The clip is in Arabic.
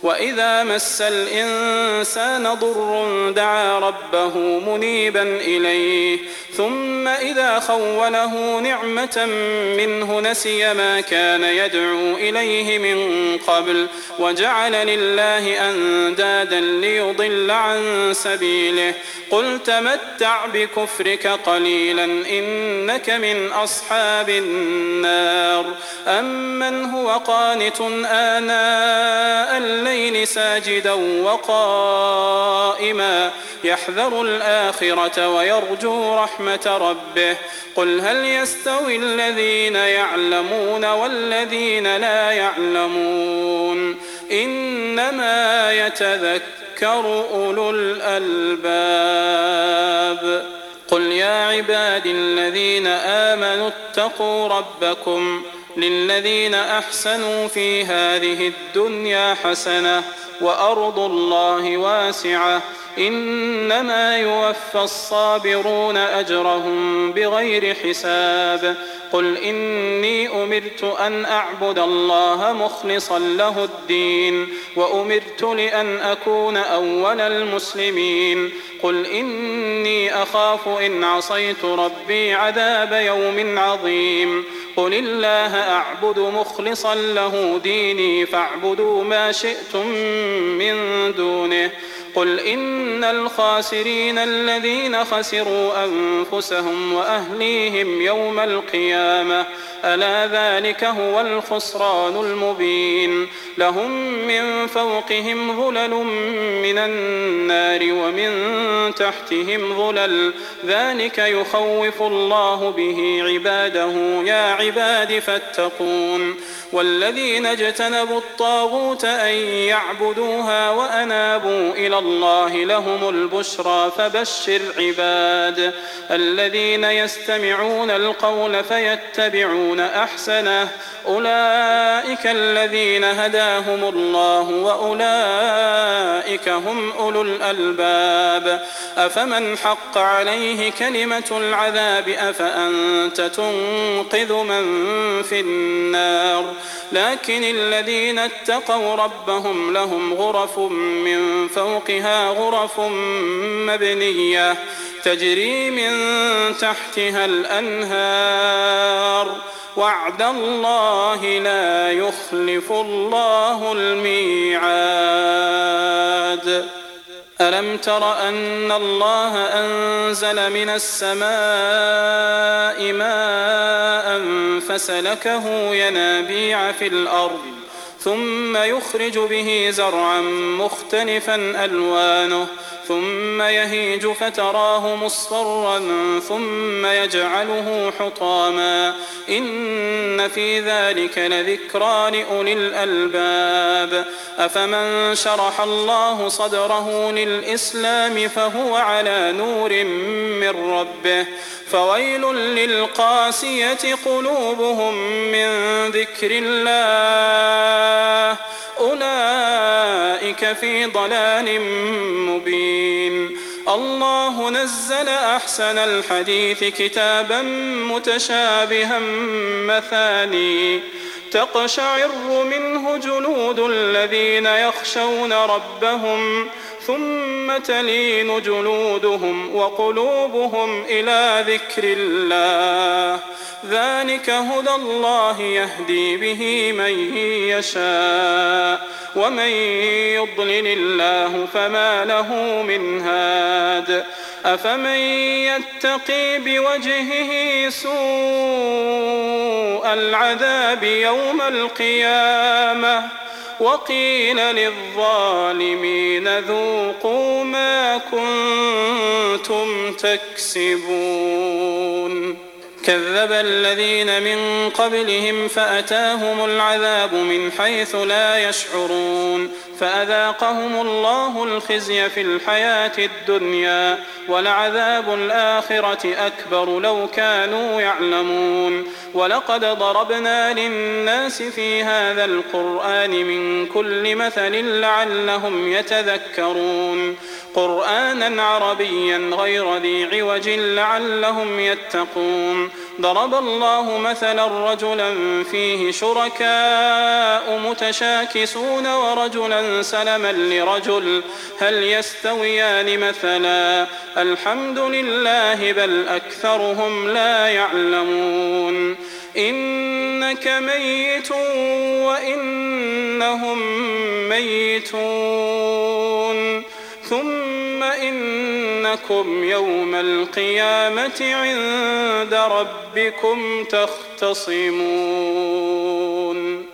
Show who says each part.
Speaker 1: وإذا مس الإنسان ضر دعا ربه منيبا إليه ثم إذا خوله نعمة منه نسي ما كان يدعو إليه من قبل وجعل لله أندادا ليضل عن سبيله قل تمتع بكفرك قليلا إنك من أصحاب النار أمن هو قانت آناء الليل ساجدا وقائما يحذر الآخرة ويرجو رحمة ربه قل هل يستوي الذين يعلمون والذين لا يعلمون إنما يتذكر أولو الألباب قل يا عبادي الذين آمنوا اتقوا ربكم للذين أحسنوا في هذه الدنيا حسنة وأرض الله واسعة إنما يوفى الصابرون أجرهم بغير حساب قل إني أمرت أن أعبد الله مخلصا له الدين وأمرت لأن أكون أول المسلمين قل إني أخاف إن عصيت ربي عذاب يوم عظيم قل الله أعبد مخلصا له ديني فاعبدوا ما شئتم من دونه قل إن الخاسرين الذين خسروا أنفسهم وأهليهم يوم القيامة ألا ذلك هو الخسران المبين لهم من فوقهم ظلل من النار ومن تحتهم ظلل ذلك يخوف الله به عباده يا عباد فاتقون والذين اجتنبوا الطاغوت أن يعبدوها وأنابوا إلى الله لهم البشرى فبشر عباد الذين يستمعون القول فيتبعون أحسنه أولئك الذين هداهم الله وأولئك هم أولو الألباب أفمن حق عليه كلمة العذاب أفأنت تنقذ من في النار لكن الذين اتقوا ربهم لهم غرف من فوقها غرف مبنية تجري من تحتها الأنهار وعد الله لا يخلف الله الميعاد ألم تر أن الله أنزل من السماء ماء فسلكه ينابيع في الأرض ثم يخرج به زرعا مختلفا ألوانه ثم يهيج فتراه مصفرا ثم يجعله حطاما إن في ذلك لذكرى لأولي الألباب أفمن شرح الله صدره للإسلام فهو على نور من ربه فويل للقاسية قلوبهم من ذكر الله أولئك في ضلال مبين الله نزل أحسن الحديث كتابا متشابها مثاني تقشعر منه جلود الذين يخشون ربهم ثم تلين جلودهم وقلوبهم إلى ذكر الله ذلك هدى الله يهدي به من يشاء ومن يضلل الله فما له من هاد أفمن يتقي بوجهه سوء العذاب يوم القيامة وقيل للظالمين ذوقوا ما كنتم تكسبون كذب الذين من قبلهم فأتاهم العذاب من حيث لا يشعرون فأذاقهم الله الخزي في الحياة الدنيا ولعذاب الآخرة أكبر لو كانوا يعلمون ولقد ضربنا للناس في هذا القرآن من كل مثل لعلهم يتذكرون قرآنا عربيا غير ذي عوج لعلهم يتقون ضرب الله مثلا رجلا فيه شركاء متشاكسون ورجلا سلما لرجل هل يستويان مثلا الحمد لله بل أكثرهم لا يعلمون إنك ميت وإنهم ميتون ثم إنكم يوم القيامة عند ربكم تختصمون